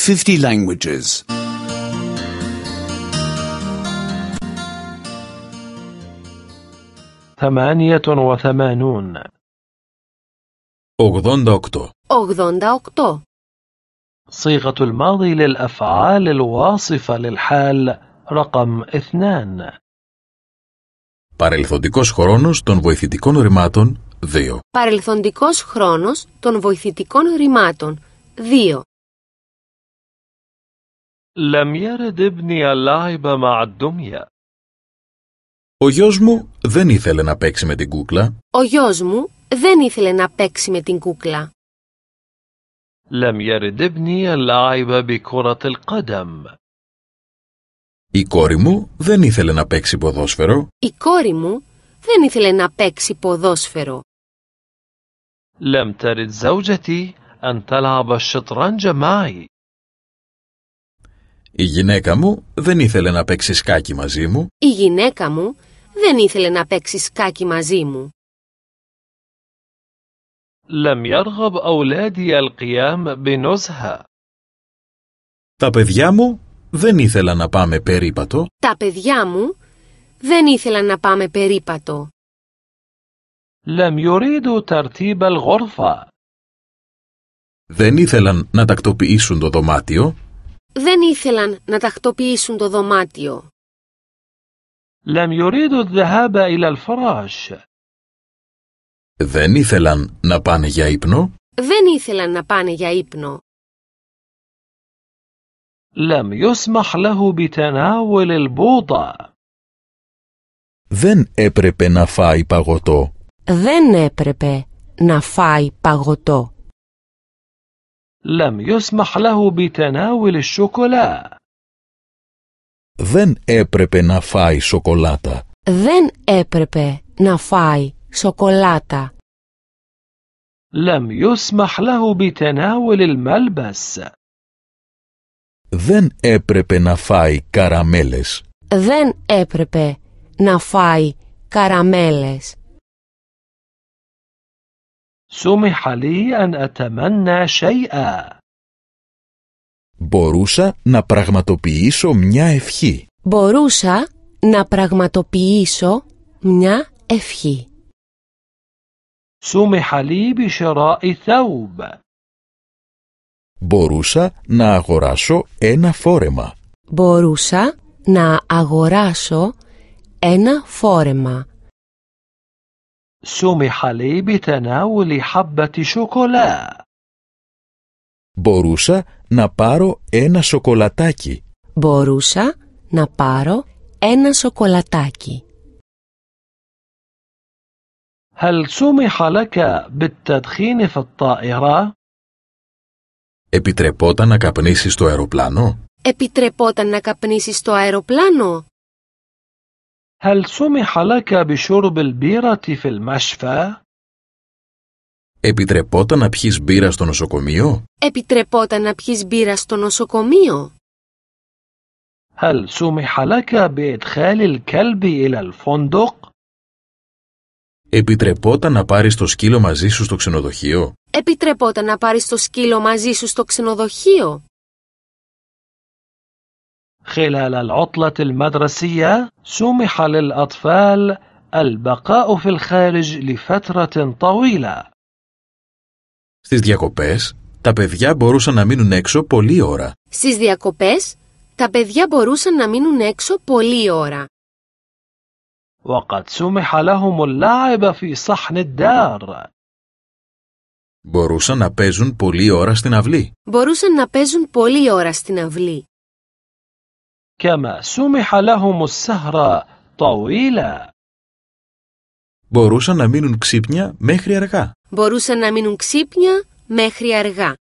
50 languages. 88. 88. 88. صيغة الماضي للأفعال الواصفة للحال رقم 2. Παρελθοντικός χρόνος των βοηθητικών ρημάτων 2. Παρελθοντικός χρόνος των βοηθητικών ρημάτων 2. لم يرد ابني اللعب مع الدمية. Ο γιος μου δεν ήθελε να παίξει με την κούκλα. Ο γιος μου δεν ήθελε να παίξει με την κούκλα. لم يرد ابني اللعب بكرة القدم. Η κόρη μου δεν ήθελε να παίξει ποδόσφαιρο. Η κόρη μου δεν ήθελε να παίξει ποδόσφαιρο. لم ترد زوجتي أن تلعب الشطرنج معي. Η γυναίκα μου δεν ήθελε να παίξει σκάκι μαζί μου. Η γυναίκα μου δεν ήθελε να παίξει σκάκι μαζί μου. لم يرغب أولادي القيام بنزهة. Τα παιδιά μου δεν ήθελαν να πάμε περίπατο. Τα παιδιά μου δεν ήθελαν να πάμε περίπατο. لم يريدوا ترتيب الغرفة. Δεν ήθελαν να τακτοποιήσουν το δωμάτιο. Δεν ήθελαν να τακτοποιήσουν το δωμάτιο. لم يريدوا الذهاب إلى الفراش. Δεν ήθελαν να πάνε για ύπνο. Δεν ήθελαν να πάνε για ύπνο. لم يسمح له بتناول البوضة. Δεν έπρεπε να φάει παγωτό. Δεν έπρεπε να φάει παγωτό. لم يسمح له بتناول الشوكولا. Δεν έπρεπε να φάει σοκολάτα. Δεν έπρεπε να φάει σοκολάτα. لم يسمح له بتناول الملبس. Δεν έπρεπε να φάει καραμέλες. Δεν έπρεπε να φάει καραμέλες. سمح لي أن أتمنى شيئا. Μπορούσα να πραγματοποιήσω μια ευχή. Μπορούσα να πραγματοποιήσω μια ευχή. سمح لي بشراء ثوب. Μπορούσα να αγοράσω ένα φόρεμα. Μπορούσα να αγοράσω ένα φόρεμα. سمح لي بتناول حبة شوكولا. Μπορούσα να πάρω ένα σοκολατάκι. Μπορούσα να πάρω ένα σοκολατάκι. هل سمح لك بالتدخين في الطائرة؟ Επιτρεπόταν να καπνίσεις στο αεροπλάνο. Επιτρεπόταν να καπνίσεις στο αεροπλάνο. هل سمح لك بشرب البيرة في المشفى؟ Επιτρεπόταν να πιεις μπύρα στο νοσοκομείο. Επιτρεπόταν να πιεις μπύρα στο νοσοκομείο. هل سمح لك بإدخال الكلب إلى الفندق؟ Επιτρεπόταν να πάρεις το σκύλο μαζί σου στο ξενοδοχείο. Επιτρεπόταν να πάρεις το σκύλο μαζί σου στο ξενοδοχείο. خلال العطلة المدرسية سمح للأطفال البقاء في الخارج لفترة طويلة. Στις διακοπές, τα παιδιά μπορούσαν να μείνουν έξω πολλή ώρα. Στις διακοπές, τα παιδιά μπορούσαν να μείνουν έξω πολλή ώρα. وقد سمح لهم اللعب في صحن الدار. Μπορούσαν να παίζουν πολλή ώρα στην αυλή. Μπορούσαν να παίζουν πολλή ώρα στην αυλή. كما سمح لهم السهرة طويلة. Μπορούσαν να μείνουν ξύπνια μέχρι αργά. Μπορούσαν να μείνουν ξύπνια μέχρι αργά.